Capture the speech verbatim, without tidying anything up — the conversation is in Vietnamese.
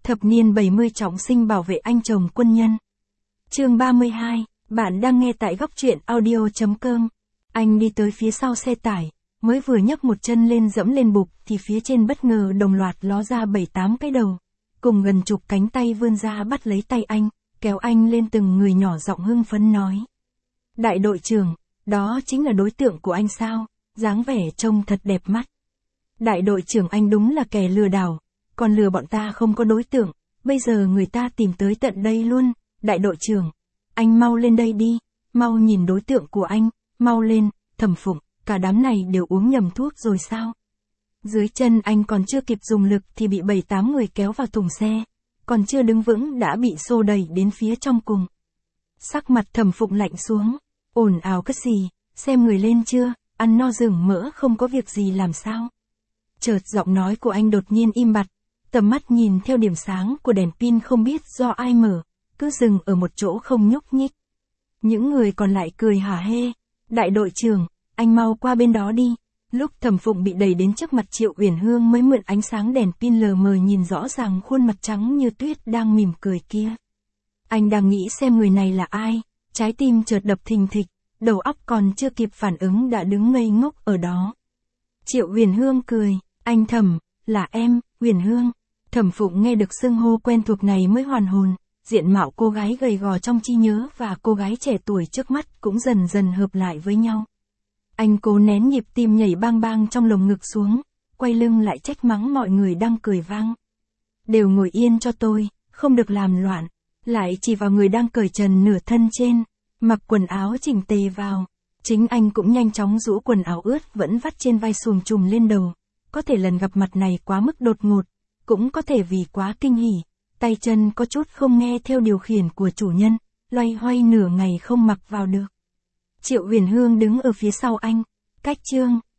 Thập niên bảy mươi trọng sinh bảo vệ anh chồng quân nhân. Chương ba mươi hai, bạn đang nghe tại góc truyện audio chấm com. Anh đi tới phía sau xe tải, mới vừa nhấc một chân lên dẫm lên bục thì phía trên bất ngờ đồng loạt ló ra bảy tám cái đầu, cùng gần chục cánh tay vươn ra bắt lấy tay anh, kéo anh lên từng người, nhỏ giọng hưng phấn nói. Đại đội trưởng, đó chính là đối tượng của anh sao, dáng vẻ trông thật đẹp mắt. Đại đội trưởng, anh đúng là kẻ lừa đảo, còn lừa bọn ta không có đối tượng, bây giờ người ta tìm tới tận đây luôn. Đại đội trưởng, anh mau lên đây đi, mau nhìn đối tượng của anh, mau lên. Thẩm Phụng, cả đám này đều uống nhầm thuốc rồi sao? Dưới chân anh còn chưa kịp dùng lực thì bị bảy tám người kéo vào thùng xe, còn chưa đứng vững đã bị xô đẩy đến phía trong cùng. Sắc mặt Thẩm Phụng lạnh xuống, ồn ào cái gì, xem người lên chưa, ăn no rừng mỡ không có việc gì làm sao? Chợt giọng nói của anh đột nhiên im bặt, tầm mắt nhìn theo điểm sáng của đèn pin không biết do ai mở, cứ dừng ở một chỗ không nhúc nhích. Những người còn lại cười hả hê. Đại đội trưởng, anh mau qua bên đó đi. Lúc Thẩm Phụng bị đẩy đến trước mặt Triệu Uyển Hương mới mượn ánh sáng đèn pin lờ mờ nhìn rõ ràng khuôn mặt trắng như tuyết đang mỉm cười kia. Anh đang nghĩ xem người này là ai, trái tim chợt đập thình thịch, đầu óc còn chưa kịp phản ứng đã đứng ngây ngốc ở đó. Triệu Uyển Hương cười, anh Thẩm, là em, Uyển Hương. Thẩm Phụng nghe được xưng hô quen thuộc này mới hoàn hồn, diện mạo cô gái gầy gò trong trí nhớ và cô gái trẻ tuổi trước mắt cũng dần dần hợp lại với nhau. Anh cố nén nhịp tim nhảy bang bang trong lồng ngực xuống, quay lưng lại trách mắng mọi người đang cười vang. Đều ngồi yên cho tôi, không được làm loạn, lại chỉ vào người đang cởi trần nửa thân trên, mặc quần áo chỉnh tề vào. Chính anh cũng nhanh chóng rũ quần áo ướt vẫn vắt trên vai xuồng trùm lên đầu, có thể lần gặp mặt này quá mức đột ngột, cũng có thể vì quá kinh hỉ, tay chân có chút không nghe theo điều khiển của chủ nhân, loay hoay nửa ngày không mặc vào được. Triệu Uyển Hương đứng ở phía sau anh, cách chương,